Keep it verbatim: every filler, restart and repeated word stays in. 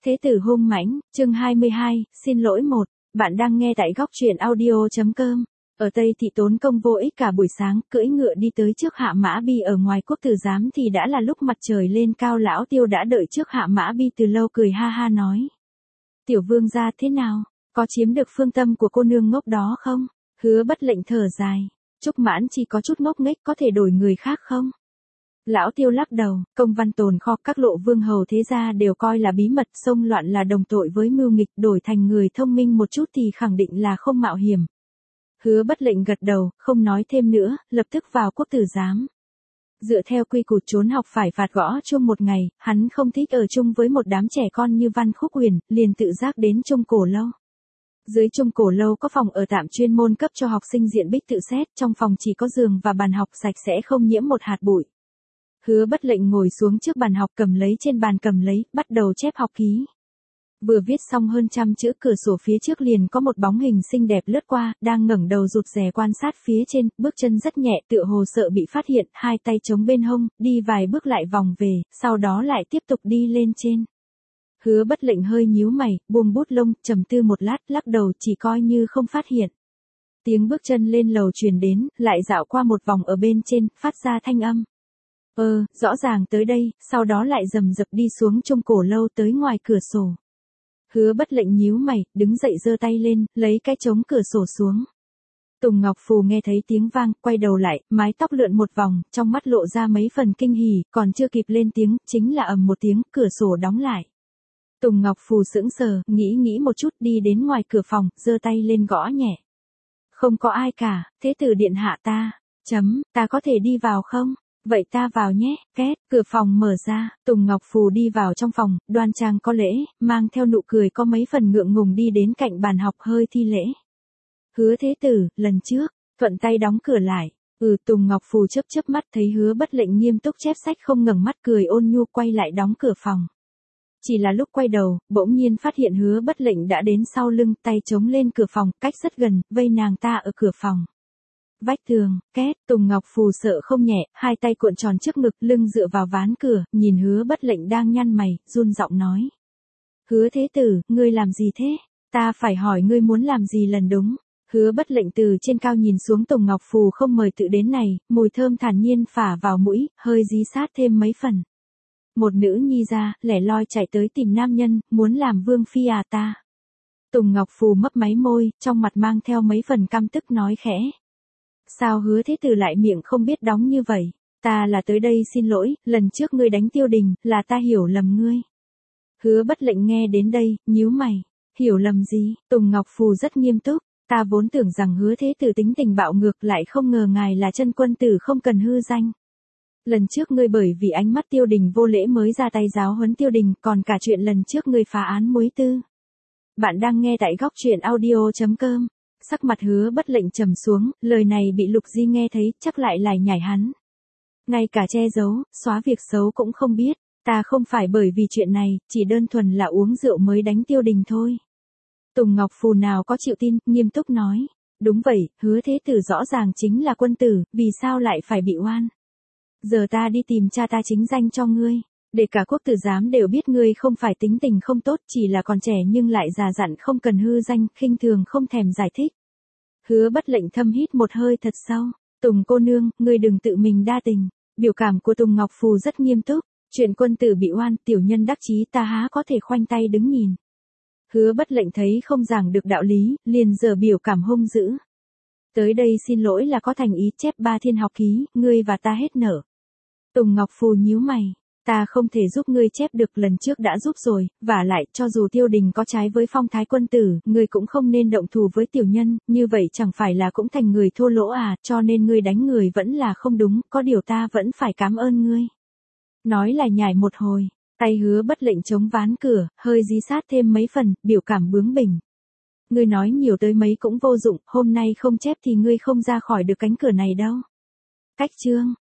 Thế tử hung mãnh, chương hai mươi hai, xin lỗi một, bạn đang nghe tại góc truyện audio.com. Ở Tây Thị tốn công vô ích cả buổi sáng, cưỡi ngựa đi tới trước Hạ Mã Bi ở ngoài quốc tử giám thì đã là lúc mặt trời lên cao. Lão Tiêu đã đợi trước Hạ Mã Bi từ lâu, cười ha ha nói. Tiểu vương gia thế nào, có chiếm được phương tâm của cô nương ngốc đó không? Hứa Bất Lệnh thở dài, Trúc Mãn chỉ có chút ngốc nghếch, có thể đổi người khác không? Lão Tiêu lắc đầu, công văn tồn kho các lộ vương hầu thế gia đều coi là bí mật, xông loạn là đồng tội với mưu nghịch, đổi thành người thông minh một chút thì khẳng định là không mạo hiểm. Hứa Bất Lệnh gật đầu, không nói thêm nữa, lập tức vào quốc tử giám. Dựa theo quy củ trốn học phải phạt gõ chuông một ngày, hắn không thích ở chung với một đám trẻ con như Văn Khúc Huyền, liền tự giác đến Trung Cổ Lâu. Dưới Trung Cổ Lâu có phòng ở tạm chuyên môn cấp cho học sinh diện bích tự xét, trong phòng chỉ có giường và bàn học sạch sẽ không nhiễm một hạt bụi. Hứa Bất Lệnh ngồi xuống trước bàn học, cầm lấy trên bàn cầm lấy, bắt đầu chép học ký. Vừa viết xong hơn trăm chữ, cửa sổ phía trước liền có một bóng hình xinh đẹp lướt qua, đang ngẩng đầu rụt rè quan sát phía trên, bước chân rất nhẹ, tựa hồ sợ bị phát hiện, hai tay chống bên hông, đi vài bước lại vòng về, sau đó lại tiếp tục đi lên trên. Hứa Bất Lệnh hơi nhíu mày, buông bút lông, trầm tư một lát, lắc đầu, chỉ coi như không phát hiện. Tiếng bước chân lên lầu truyền đến, lại dạo qua một vòng ở bên trên, phát ra thanh âm. Ờ, rõ ràng tới đây, sau đó lại rầm rập đi xuống Trung Cổ Lâu tới ngoài cửa sổ. Hứa Bất Lệnh nhíu mày, đứng dậy giơ tay lên, lấy cái chống cửa sổ xuống. Tùng Ngọc Phù nghe thấy tiếng vang, quay đầu lại, mái tóc lượn một vòng, trong mắt lộ ra mấy phần kinh hỉ, còn chưa kịp lên tiếng, chính là ầm một tiếng, cửa sổ đóng lại. Tùng Ngọc Phù sững sờ, nghĩ nghĩ một chút, đi đến ngoài cửa phòng, giơ tay lên gõ nhẹ. Không có ai cả, thế tử điện hạ ta, chấm, ta có thể đi vào không? Vậy ta vào nhé, két, cửa phòng mở ra, Tùng Ngọc Phù đi vào trong phòng, đoan trang có lễ, mang theo nụ cười có mấy phần ngượng ngùng đi đến cạnh bàn học hơi thi lễ. Hứa thế tử, lần trước, thuận tay đóng cửa lại, ừ Tùng Ngọc Phù chớp chớp mắt thấy Hứa Bất Lệnh nghiêm túc chép sách không ngẩng mắt cười ôn nhu quay lại đóng cửa phòng. Chỉ là lúc quay đầu, bỗng nhiên phát hiện Hứa Bất Lệnh đã đến sau lưng, tay chống lên cửa phòng, cách rất gần, vây nàng ta ở cửa phòng. Vách tường, két, Tùng Ngọc Phù sợ không nhẹ, hai tay cuộn tròn trước ngực, lưng dựa vào ván cửa, nhìn Hứa Bất Lệnh đang nhăn mày, run giọng nói. Hứa thế tử, ngươi làm gì thế? Ta phải hỏi ngươi muốn làm gì lần đúng? Hứa Bất Lệnh từ trên cao nhìn xuống Tùng Ngọc Phù không mời tự đến này, mùi thơm thản nhiên phả vào mũi, hơi dí sát thêm mấy phần. Một nữ nhi ra, lẻ loi chạy tới tìm nam nhân, muốn làm vương phi à ta? Tùng Ngọc Phù mấp máy môi, trong mặt mang theo mấy phần căm tức nói khẽ. Sao Hứa thế tử lại miệng không biết đóng như vậy? Ta là tới đây xin lỗi, lần trước ngươi đánh Tiêu Đình, là ta hiểu lầm ngươi. Hứa Bất Lệnh nghe đến đây, nhíu mày. Hiểu lầm gì? Tùng Ngọc Phù rất nghiêm túc. Ta vốn tưởng rằng Hứa thế tử tính tình bạo ngược, lại không ngờ ngài là chân quân tử không cần hư danh. Lần trước ngươi bởi vì ánh mắt Tiêu Đình vô lễ mới ra tay giáo huấn Tiêu Đình, còn cả chuyện lần trước ngươi phá án muối tư. Bạn đang nghe tại góc truyện audio.com. Sắc mặt Hứa Bất Lệnh trầm xuống, lời này bị Lục Di nghe thấy, chắc lại lải nhải hắn. Ngay cả che giấu, xóa việc xấu cũng không biết, ta không phải bởi vì chuyện này, chỉ đơn thuần là uống rượu mới đánh Tiêu Đình thôi. Tùng Ngọc Phù nào có chịu tin, nghiêm túc nói. Đúng vậy, Hứa thế tử rõ ràng chính là quân tử, vì sao lại phải bị oan? Giờ ta đi tìm cha ta chính danh cho ngươi. Để cả quốc tử giám đều biết ngươi không phải tính tình không tốt, chỉ là còn trẻ nhưng lại già dặn không cần hư danh, khinh thường không thèm giải thích. Hứa Bất Lệnh thâm hít một hơi thật sâu. Tùng cô nương, ngươi đừng tự mình đa tình. Biểu cảm của Tùng Ngọc Phù rất nghiêm túc. Chuyện quân tử bị oan, tiểu nhân đắc chí ta há có thể khoanh tay đứng nhìn. Hứa Bất Lệnh thấy không giảng được đạo lý, liền giờ biểu cảm hung dữ. Tới đây xin lỗi là có thành ý chép ba thiên học ký, ngươi và ta hết nợ. Tùng Ngọc Phù nhíu mày. Ta không thể giúp ngươi chép được, lần trước đã giúp rồi, vả lại, cho dù Tiêu Đình có trái với phong thái quân tử, ngươi cũng không nên động thủ với tiểu nhân, như vậy chẳng phải là cũng thành người thô lỗ à, cho nên ngươi đánh người vẫn là không đúng, có điều ta vẫn phải cảm ơn ngươi. Nói là nhải một hồi, tay Hứa Bất Lệnh chống ván cửa, hơi dí sát thêm mấy phần, biểu cảm bướng bỉnh. Ngươi nói nhiều tới mấy cũng vô dụng, hôm nay không chép thì ngươi không ra khỏi được cánh cửa này đâu. Cách chương.